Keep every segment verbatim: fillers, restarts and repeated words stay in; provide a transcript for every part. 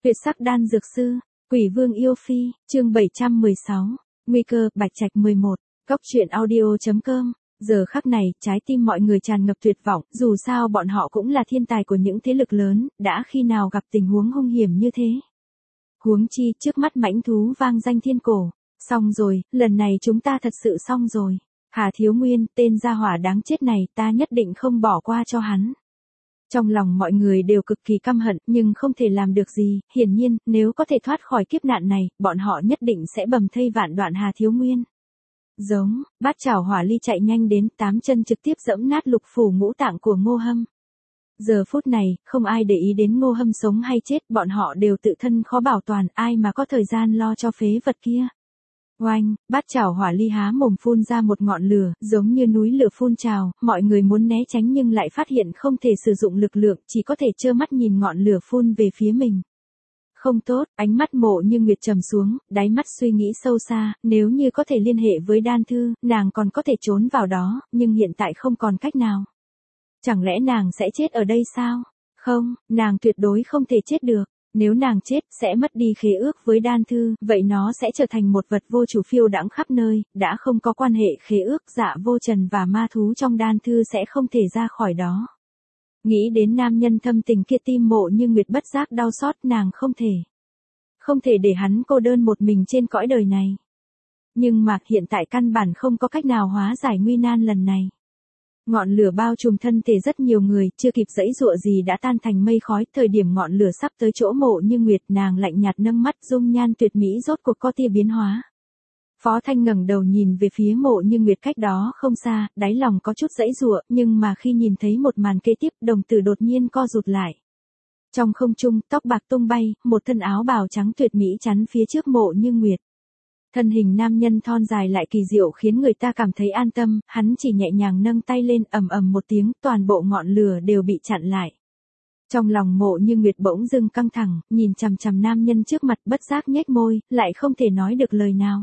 Tuyệt sắc đan dược sư, Quỷ Vương yêu phi, chương bảy trăm mười sáu, nguy cơ, Bạch Trạch mười một, Cốc truyện audio chấm com. Giờ khắc này, trái tim mọi người tràn ngập tuyệt vọng, dù sao bọn họ cũng là thiên tài của những thế lực lớn, đã khi nào gặp tình huống hung hiểm như thế. Huống chi, trước mắt mãnh thú vang danh thiên cổ. Xong rồi, lần này chúng ta thật sự xong rồi. Hà Thiếu Nguyên, tên gia hỏa đáng chết này, ta nhất định không bỏ qua cho hắn. Trong lòng mọi người đều cực kỳ căm hận, nhưng không thể làm được gì, hiển nhiên, nếu có thể thoát khỏi kiếp nạn này, bọn họ nhất định sẽ bầm thây vạn đoạn Hà Thiếu Nguyên. Giống, bát chảo hỏa ly chạy nhanh đến, tám chân trực tiếp dẫm nát lục phủ ngũ tạng của Ngô Hâm. Giờ phút này, không ai để ý đến Ngô Hâm sống hay chết, bọn họ đều tự thân khó bảo toàn, ai mà có thời gian lo cho phế vật kia. Oanh, bát chảo hỏa ly há mồm phun ra một ngọn lửa, giống như núi lửa phun trào, mọi người muốn né tránh nhưng lại phát hiện không thể sử dụng lực lượng, chỉ có thể trơ mắt nhìn ngọn lửa phun về phía mình. Không tốt, ánh mắt Mộ Như Nguyệt trầm xuống, đáy mắt suy nghĩ sâu xa, nếu như có thể liên hệ với đan thư, nàng còn có thể trốn vào đó, nhưng hiện tại không còn cách nào. Chẳng lẽ nàng sẽ chết ở đây sao? Không, nàng tuyệt đối không thể chết được. Nếu nàng chết, sẽ mất đi khế ước với đan thư, vậy nó sẽ trở thành một vật vô chủ phiêu đãng khắp nơi, đã không có quan hệ khế ước, Dạ Vô Trần và ma thú trong đan thư sẽ không thể ra khỏi đó. Nghĩ đến nam nhân thâm tình kia, tim Mộ Như Nguyệt bất giác đau xót, nàng không thể. Không thể để hắn cô đơn một mình trên cõi đời này. Nhưng mà hiện tại căn bản không có cách nào hóa giải nguy nan lần này. Ngọn lửa bao trùm thân thể rất nhiều người, chưa kịp giãy giụa gì đã tan thành mây khói, thời điểm ngọn lửa sắp tới chỗ Mộ Như Nguyệt, nàng lạnh nhạt nâng mắt, dung nhan tuyệt mỹ rốt cuộc có tia biến hóa. Phó Thanh ngẩng đầu nhìn về phía Mộ Như Nguyệt cách đó không xa, đáy lòng có chút giãy giụa, nhưng mà khi nhìn thấy một màn kế tiếp, đồng tử đột nhiên co rụt lại. Trong không trung, tóc bạc tung bay, một thân áo bào trắng tuyệt mỹ chắn phía trước Mộ Như Nguyệt. Thân hình nam nhân thon dài lại kỳ diệu khiến người ta cảm thấy an tâm, hắn chỉ nhẹ nhàng nâng tay lên, ầm ầm một tiếng, toàn bộ ngọn lửa đều bị chặn lại. Trong lòng Mộ Như Nguyệt bỗng dưng căng thẳng, nhìn chằm chằm nam nhân trước mặt, bất giác nhếch môi, lại không thể nói được lời nào.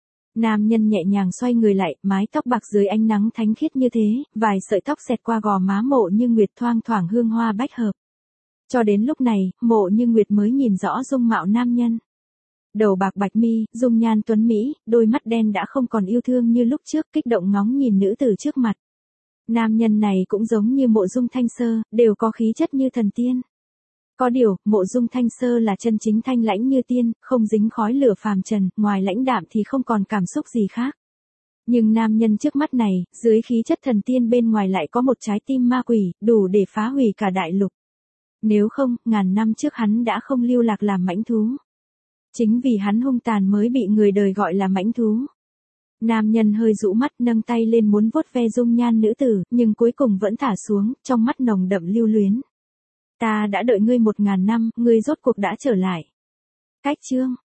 Nam nhân nhẹ nhàng xoay người lại, mái tóc bạc dưới ánh nắng thánh khiết như thế, vài sợi tóc xẹt qua gò má Mộ Như Nguyệt thoang thoảng hương hoa bách hợp. Cho đến lúc này, Mộ Như Nguyệt mới nhìn rõ dung mạo nam nhân. Đầu bạc bạch mi, dung nhan tuấn mỹ, đôi mắt đen đã không còn yêu thương như lúc trước, kích động ngóng nhìn nữ tử trước mặt. Nam nhân này cũng giống như Mộ Dung Thanh Sơ, đều có khí chất như thần tiên. Có điều, Mộ Dung Thanh Sơ là chân chính thanh lãnh như tiên, không dính khói lửa phàm trần, ngoài lãnh đạm thì không còn cảm xúc gì khác. Nhưng nam nhân trước mắt này, dưới khí chất thần tiên bên ngoài lại có một trái tim ma quỷ, đủ để phá hủy cả đại lục. Nếu không, ngàn năm trước hắn đã không lưu lạc làm mãnh thú. Chính vì hắn hung tàn mới bị người đời gọi là mãnh thú. Nam nhân hơi rũ mắt, nâng tay lên muốn vuốt ve dung nhan nữ tử, nhưng cuối cùng vẫn thả xuống, trong mắt nồng đậm lưu luyến. Ta đã đợi ngươi một ngàn năm, ngươi rốt cuộc đã trở lại. Cách chương,